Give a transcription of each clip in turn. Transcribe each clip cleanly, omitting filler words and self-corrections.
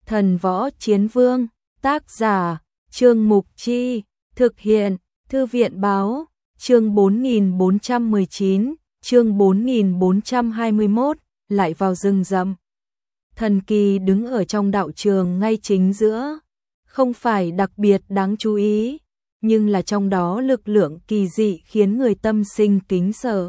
Thần Võ Chiến Vương, tác giả, Trương Mục Chi, thực hiện, Thư viện Báo, chương 4419, chương 4421, lại vào rừng rậm. Thần kỳ đứng ở trong đạo trường ngay chính giữa, không phải đặc biệt đáng chú ý, nhưng là trong đó lực lượng kỳ dị khiến người tâm sinh kính sợ.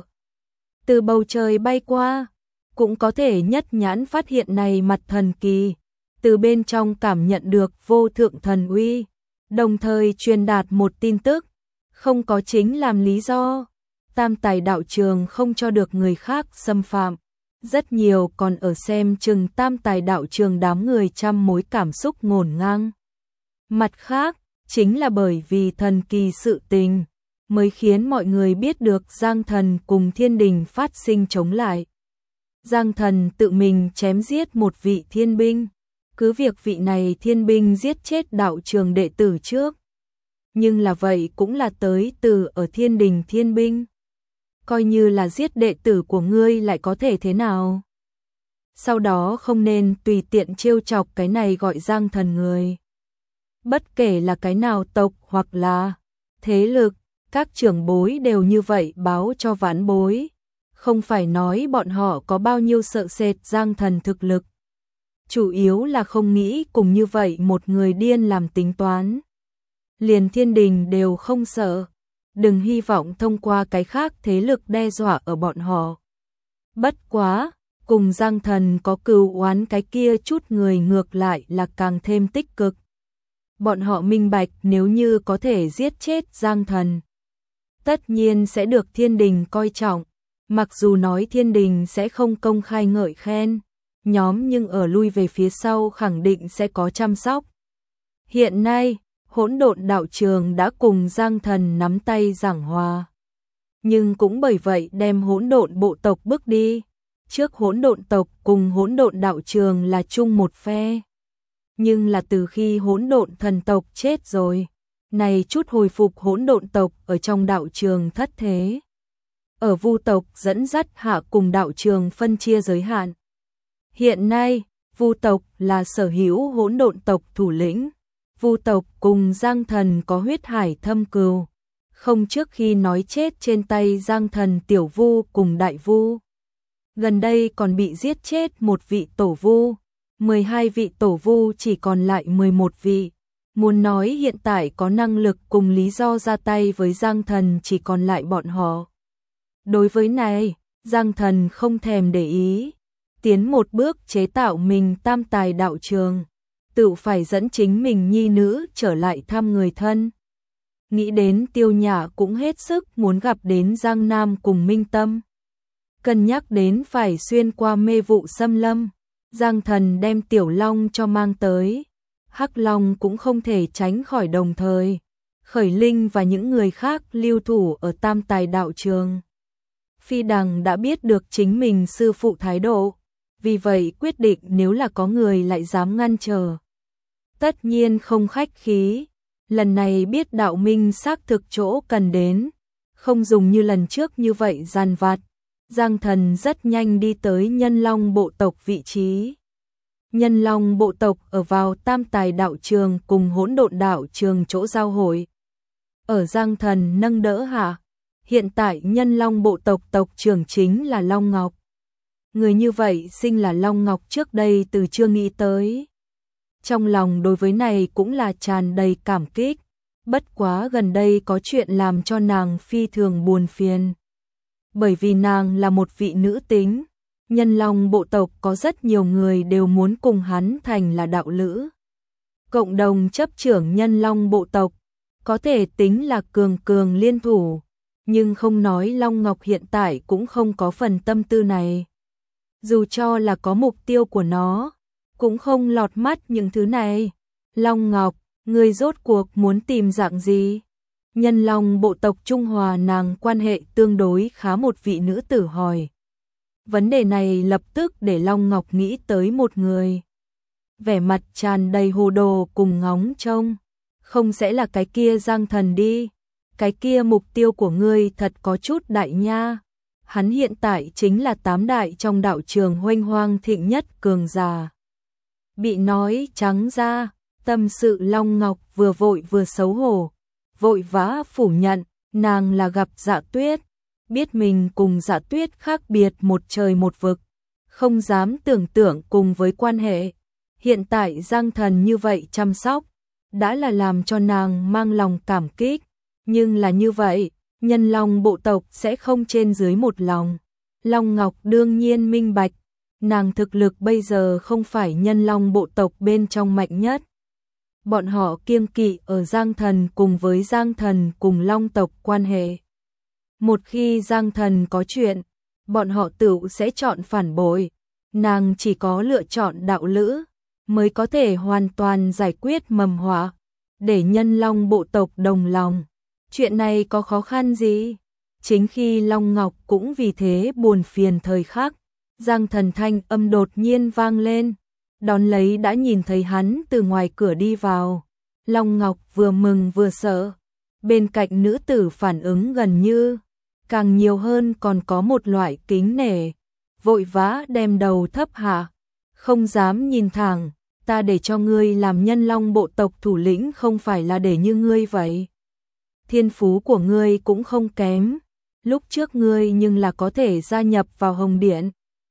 Từ bầu trời bay qua, cũng có thể nhất nhãn phát hiện này mặt thần kỳ, từ bên trong cảm nhận được vô thượng thần uy, đồng thời truyền đạt một tin tức, không có chính làm lý do, Tam Tài đạo trường không cho được người khác xâm phạm. Rất nhiều còn ở xem chừng Tam Tài đạo trường đám người trăm mối cảm xúc ngổn ngang. Mặt khác, chính là bởi vì thần kỳ sự tình, mới khiến mọi người biết được Giang Thần cùng Thiên Đình phát sinh chống lại. Giang Thần tự mình chém giết một vị thiên binh, cứ việc vị này thiên binh giết chết đạo trường đệ tử trước. Nhưng là vậy cũng là tới từ ở Thiên Đình thiên binh. Coi như là giết đệ tử của ngươi lại có thể thế nào? Sau đó không nên tùy tiện trêu chọc cái này gọi Giang Thần người. Bất kể là cái nào tộc hoặc là thế lực, các trưởng bối đều như vậy báo cho vãn bối. Không phải nói bọn họ có bao nhiêu sợ sệt Giang Thần thực lực. Chủ yếu là không nghĩ cùng như vậy một người điên làm tính toán. Liền Thiên Đình đều không sợ. Đừng hy vọng thông qua cái khác thế lực đe dọa ở bọn họ. Bất quá, cùng Giang Thần có cừu oán cái kia chút người ngược lại là càng thêm tích cực. Bọn họ minh bạch nếu như có thể giết chết Giang Thần, tất nhiên sẽ được Thiên Đình coi trọng. Mặc dù nói Thiên Đình sẽ không công khai ngợi khen nhóm, nhưng ở lui về phía sau khẳng định sẽ có chăm sóc. Hiện nay, Hỗn Độn đạo trường đã cùng Giang Thần nắm tay giảng hòa, nhưng cũng bởi vậy đem Hỗn Độn bộ tộc bước đi. Trước Hỗn Độn tộc cùng Hỗn Độn đạo trường là chung một phe, nhưng là từ khi Hỗn Độn thần tộc chết rồi, này chút hồi phục Hỗn Độn tộc ở trong đạo trường thất thế. Ở Vu tộc dẫn dắt hạ cùng đạo trường phân chia giới hạn. Hiện nay, Vu tộc là sở hữu Hỗn Độn tộc thủ lĩnh. Vu tộc cùng Giang Thần có huyết hải thâm cừu, không trước khi nói chết trên tay Giang Thần tiểu vu cùng đại vu. Gần đây còn bị giết chết một vị tổ vu, 12 vị tổ vu chỉ còn lại 11 vị. Muốn nói hiện tại có năng lực cùng lý do ra tay với Giang Thần chỉ còn lại bọn họ. Đối với này, Giang Thần không thèm để ý, tiến một bước chế tạo mình Tam Tài đạo trường. Tự phải dẫn chính mình nhi nữ trở lại thăm người thân. Nghĩ đến Tiêu Nhã cũng hết sức muốn gặp đến Giang Nam cùng Minh Tâm. Cân nhắc đến phải xuyên qua mê vụ xâm lâm, Giang Thần đem Tiểu Long cho mang tới. Hắc Long cũng không thể tránh khỏi đồng thời. Khởi Linh và những người khác lưu thủ ở Tam Tài đạo trường. Phi Đằng đã biết được chính mình sư phụ thái độ, vì vậy quyết định nếu là có người lại dám ngăn trở, tất nhiên không khách khí. Lần này biết đạo minh xác thực chỗ cần đến, không dùng như lần trước như vậy giàn vặt. Giang Thần rất nhanh đi tới Nhân Long bộ tộc vị trí. Nhân Long bộ tộc ở vào Tam Tài đạo trường cùng Hỗn Độn đạo trường chỗ giao hội. Ở Giang Thần nâng đỡ hạ, hiện tại Nhân Long bộ tộc tộc trưởng chính là Long Ngọc. Người như vậy sinh là Long Ngọc trước đây từ chưa nghĩ tới. Trong lòng đối với này cũng là tràn đầy cảm kích, bất quá gần đây có chuyện làm cho nàng phi thường buồn phiền. Bởi vì nàng là một vị nữ tính, Nhân Long bộ tộc có rất nhiều người đều muốn cùng hắn thành là đạo lữ. Cộng đồng chấp trưởng Nhân Long bộ tộc, có thể tính là cường cường liên thủ, nhưng không nói Long Ngọc hiện tại cũng không có phần tâm tư này. Dù cho là có mục tiêu của nó, cũng không lọt mắt những thứ này. Long Ngọc, ngươi rốt cuộc muốn tìm dạng gì? Nhân Long bộ tộc Trung Hòa nàng quan hệ tương đối khá một vị nữ tử hỏi. Vấn đề này lập tức để Long Ngọc nghĩ tới một người. Vẻ mặt tràn đầy hồ đồ cùng ngóng trông. Không sẽ là cái kia Giang Thần đi. Cái kia mục tiêu của ngươi thật có chút đại nha. Hắn hiện tại chính là 8 đại trong đạo trường huênh hoang thịnh nhất cường giả. Bị nói trắng ra, tâm sự Long Ngọc vừa vội vừa xấu hổ, vội vã phủ nhận, nàng là gặp Dạ Tuyết, biết mình cùng Dạ Tuyết khác biệt một trời một vực, không dám tưởng tượng cùng với quan hệ. Hiện tại Giang Thần như vậy chăm sóc, đã là làm cho nàng mang lòng cảm kích, nhưng là như vậy, nhân long bộ tộc sẽ không trên dưới một lòng. Long Ngọc đương nhiên minh bạch, nàng thực lực bây giờ không phải nhân long bộ tộc bên trong mạnh nhất. Bọn họ kiêng kỵ ở Giang Thần cùng với Giang Thần cùng Long tộc quan hệ. Một khi Giang Thần có chuyện, bọn họ tự sẽ chọn phản bội. Nàng chỉ có lựa chọn đạo lữ, mới có thể hoàn toàn giải quyết mầm họa, để nhân long bộ tộc đồng lòng. Chuyện này có khó khăn gì? Chính khi Long Ngọc cũng vì thế buồn phiền thời khắc, Giang Thần thanh âm đột nhiên vang lên, đón lấy đã nhìn thấy hắn từ ngoài cửa đi vào. Long Ngọc vừa mừng vừa sợ, bên cạnh nữ tử phản ứng gần như, càng nhiều hơn còn có một loại kính nể, vội vã đem đầu thấp hạ, không dám nhìn thẳng, ta để cho ngươi làm nhân long bộ tộc thủ lĩnh không phải là để như ngươi vậy. Thiên phú của ngươi cũng không kém, lúc trước ngươi nhưng là có thể gia nhập vào Hồng Điện.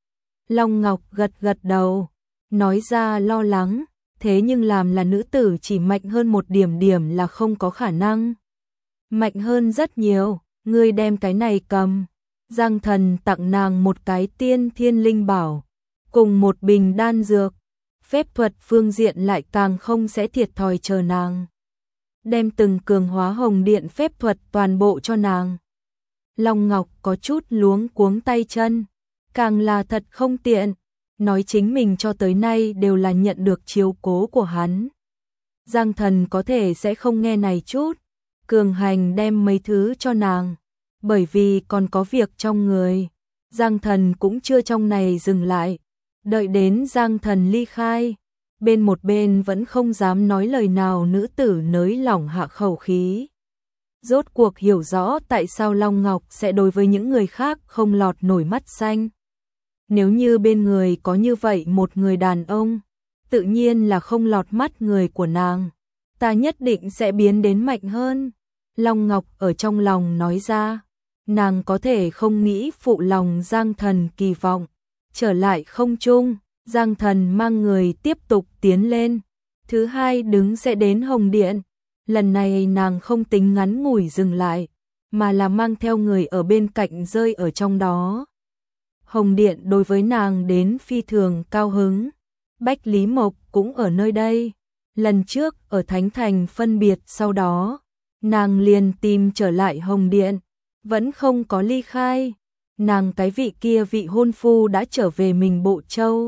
Long Ngọc gật gật đầu, nói ra lo lắng, thế nhưng làm là nữ tử chỉ mạnh hơn một điểm là không có khả năng. Mạnh hơn rất nhiều, ngươi đem cái này cầm. Giang Thần tặng nàng một cái tiên thiên linh bảo, cùng một bình đan dược, phép thuật phương diện lại càng không sẽ thiệt thòi chờ nàng. Đem từng cường hóa Hồng Điện phép thuật toàn bộ cho nàng. Long Ngọc có chút luống cuống tay chân, càng là thật không tiện, nói chính mình cho tới nay đều là nhận được chiếu cố của hắn. Giang Thần có thể sẽ không nghe này chút, cường hành đem mấy thứ cho nàng, bởi vì còn có việc trong người. Giang Thần cũng chưa trong này dừng lại, đợi đến Giang Thần ly khai, bên một bên vẫn không dám nói lời nào nữ tử nới lỏng hạ khẩu khí. Rốt cuộc hiểu rõ tại sao Long Ngọc sẽ đối với những người khác không lọt nổi mắt xanh. Nếu như bên người có như vậy một người đàn ông, tự nhiên là không lọt mắt người của nàng, ta nhất định sẽ biến đến mạnh hơn. Long Ngọc ở trong lòng nói ra, nàng có thể không nghĩ phụ lòng Giang Thần kỳ vọng. Trở lại không trung, Giang Thần mang người tiếp tục tiến lên. Thứ hai đứng sẽ đến Hồng Điện. Lần này nàng không tính ngắn ngủi dừng lại, mà là mang theo người ở bên cạnh rơi ở trong đó. Hồng Điện đối với nàng đến phi thường cao hứng. Bách Lý Mộc cũng ở nơi đây. Lần trước ở Thánh Thành phân biệt sau đó, nàng liền tìm trở lại Hồng Điện, vẫn không có ly khai. Nàng cái vị kia vị hôn phu đã trở về mình Bộ Châu.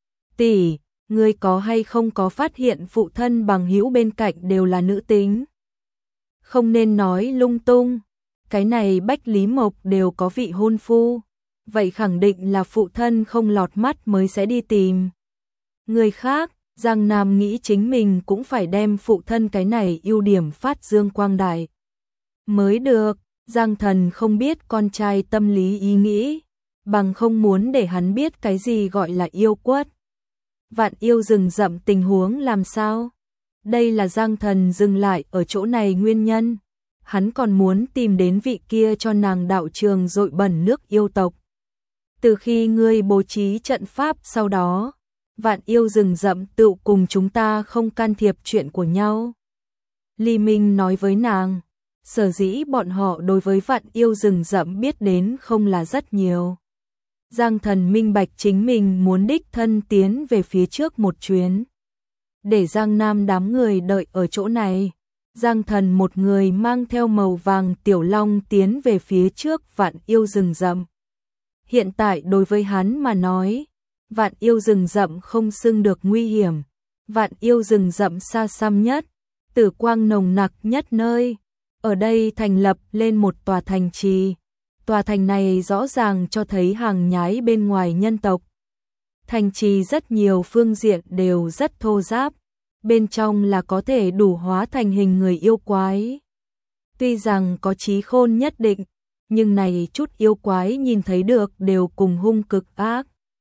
Tỷ, ngươi có hay không có phát hiện phụ thân bằng hữu bên cạnh đều là nữ tính? Không nên nói lung tung, cái này Bách Lý Mộc đều có vị hôn phu, vậy khẳng định là phụ thân không lọt mắt mới sẽ đi tìm người khác. Giang Nam nghĩ chính mình cũng phải đem phụ thân cái này ưu điểm phát dương quang đại mới được. Giang Thần không biết con trai tâm lý ý nghĩ, bằng không muốn để hắn biết cái gì gọi là yêu quất. Vạn yêu rừng rậm tình huống làm sao? Đây là Giang Thần dừng lại ở chỗ này nguyên nhân. Hắn còn muốn tìm đến vị kia cho nàng đạo trường dội bẩn nước yêu tộc. Từ khi ngươi bố trí trận pháp sau đó, vạn yêu rừng rậm tự cùng chúng ta không can thiệp chuyện của nhau. Lý Minh nói với nàng, sở dĩ bọn họ đối với vạn yêu rừng rậm biết đến không là rất nhiều. Giang Thần minh bạch chính mình muốn đích thân tiến về phía trước một chuyến. Để Giang Nam đám người đợi ở chỗ này, Giang Thần một người mang theo màu vàng tiểu long tiến về phía trước vạn yêu rừng rậm. Hiện tại đối với hắn mà nói, vạn yêu rừng rậm không xưng được nguy hiểm. Vạn yêu rừng rậm xa xăm nhất, tử quang nồng nặc nhất nơi. Ở đây thành lập lên một tòa thành trì. Tòa thành này rõ ràng cho thấy hàng nhái bên ngoài nhân tộc. Thành trì rất nhiều phương diện đều rất thô ráp, bên trong là có thể đủ hóa thành hình người yêu quái. Tuy rằng có trí khôn nhất định, nhưng này chút yêu quái nhìn thấy được đều cùng hung cực ác.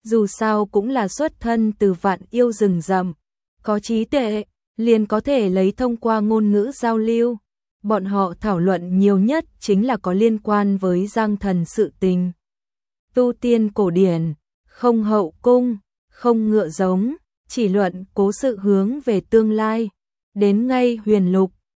dù sao cũng là xuất thân từ vạn yêu rừng rậm, có trí tuệ, liền có thể lấy thông qua ngôn ngữ giao lưu. Bọn họ thảo luận nhiều nhất chính là có liên quan với Giang Thần sự tình. Tu tiên cổ điển, không hậu cung, không ngựa giống, chỉ luận cố sự hướng về tương lai. Đến ngay Huyền Lục,